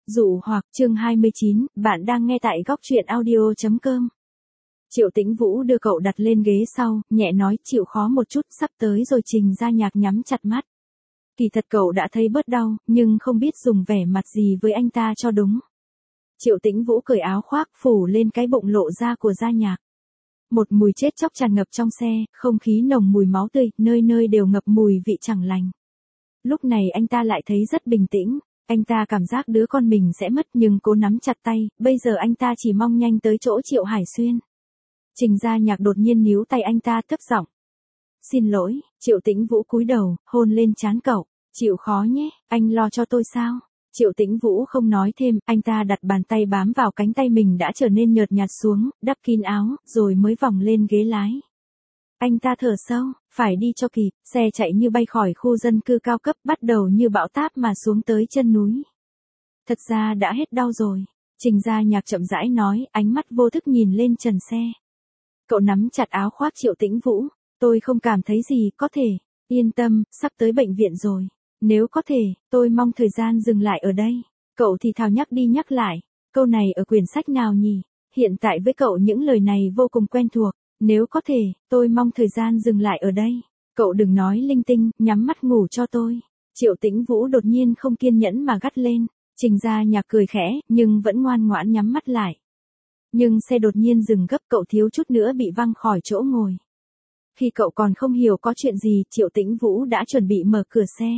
Dụ hoặc chương 29, bạn đang nghe tại góc truyện audio.com. Triệu Tĩnh Vũ đưa cậu đặt lên ghế sau, nhẹ nói chịu khó một chút, sắp tới rồi. Trình Gia Nhạc nhắm chặt mắt. Kỳ thật cậu đã thấy bớt đau, nhưng không biết dùng vẻ mặt gì với anh ta cho đúng. Triệu Tĩnh Vũ cởi áo khoác phủ lên cái bụng lộ ra của Gia Nhạc. Một mùi chết chóc tràn ngập trong xe, không khí nồng mùi máu tươi, nơi nơi đều ngập mùi vị chẳng lành. Lúc này anh ta lại thấy rất bình tĩnh. Anh ta cảm giác đứa con mình sẽ mất nhưng cố nắm chặt tay, bây giờ anh ta chỉ mong nhanh tới chỗ Triệu Hải Xuyên. Trình Gia Nhạc đột nhiên níu tay anh ta thấp giọng. Xin lỗi. Triệu Tĩnh Vũ cúi đầu, hôn lên trán cậu. Chịu khó nhé, anh lo cho tôi sao? Triệu Tĩnh Vũ không nói thêm, anh ta đặt bàn tay bám vào cánh tay mình đã trở nên nhợt nhạt xuống, đắp kín áo, rồi mới vòng lên ghế lái. Anh ta thở sâu, phải đi cho kịp, xe chạy như bay khỏi khu dân cư cao cấp, bắt đầu như bão táp mà xuống tới chân núi. Thật ra đã hết đau rồi. Trình Gia Nhạc chậm rãi nói, ánh mắt vô thức nhìn lên trần xe. Cậu nắm chặt áo khoác Triệu Tĩnh Vũ. Tôi không cảm thấy gì, có thể. Yên tâm, sắp tới bệnh viện rồi. Nếu có thể, tôi mong thời gian dừng lại ở đây. Cậu thì thào nhắc đi nhắc lại. Câu này ở quyển sách nào nhỉ? Hiện tại với cậu những lời này vô cùng quen thuộc. Nếu có thể, tôi mong thời gian dừng lại ở đây. Cậu đừng nói linh tinh, nhắm mắt ngủ cho tôi. Triệu Tĩnh Vũ đột nhiên không kiên nhẫn mà gắt lên. Trình Gia Nhạc cười khẽ, nhưng vẫn ngoan ngoãn nhắm mắt lại. Nhưng xe đột nhiên dừng gấp, cậu thiếu chút nữa bị văng khỏi chỗ ngồi. Khi cậu còn không hiểu có chuyện gì, Triệu Tĩnh Vũ đã chuẩn bị mở cửa xe.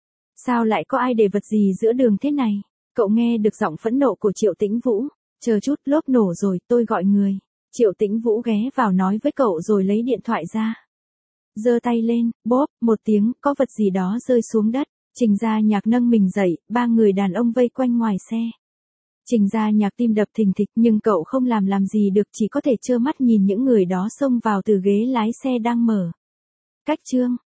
Sao lại có ai để vật gì giữa đường thế này? Cậu nghe được giọng phẫn nộ của Triệu Tĩnh Vũ. Chờ chút, lốp nổ rồi, tôi gọi người. Triệu Tĩnh Vũ ghé vào nói với cậu rồi lấy điện thoại ra. Giơ tay lên, bóp, một tiếng, có vật gì đó rơi xuống đất. Trình Gia Nhạc nâng mình dậy, ba người đàn ông vây quanh ngoài xe. Trình Gia Nhạc tim đập thình thịch nhưng cậu không làm gì được, chỉ có thể trơ mắt nhìn những người đó xông vào từ ghế lái xe đang mở. Cách chương.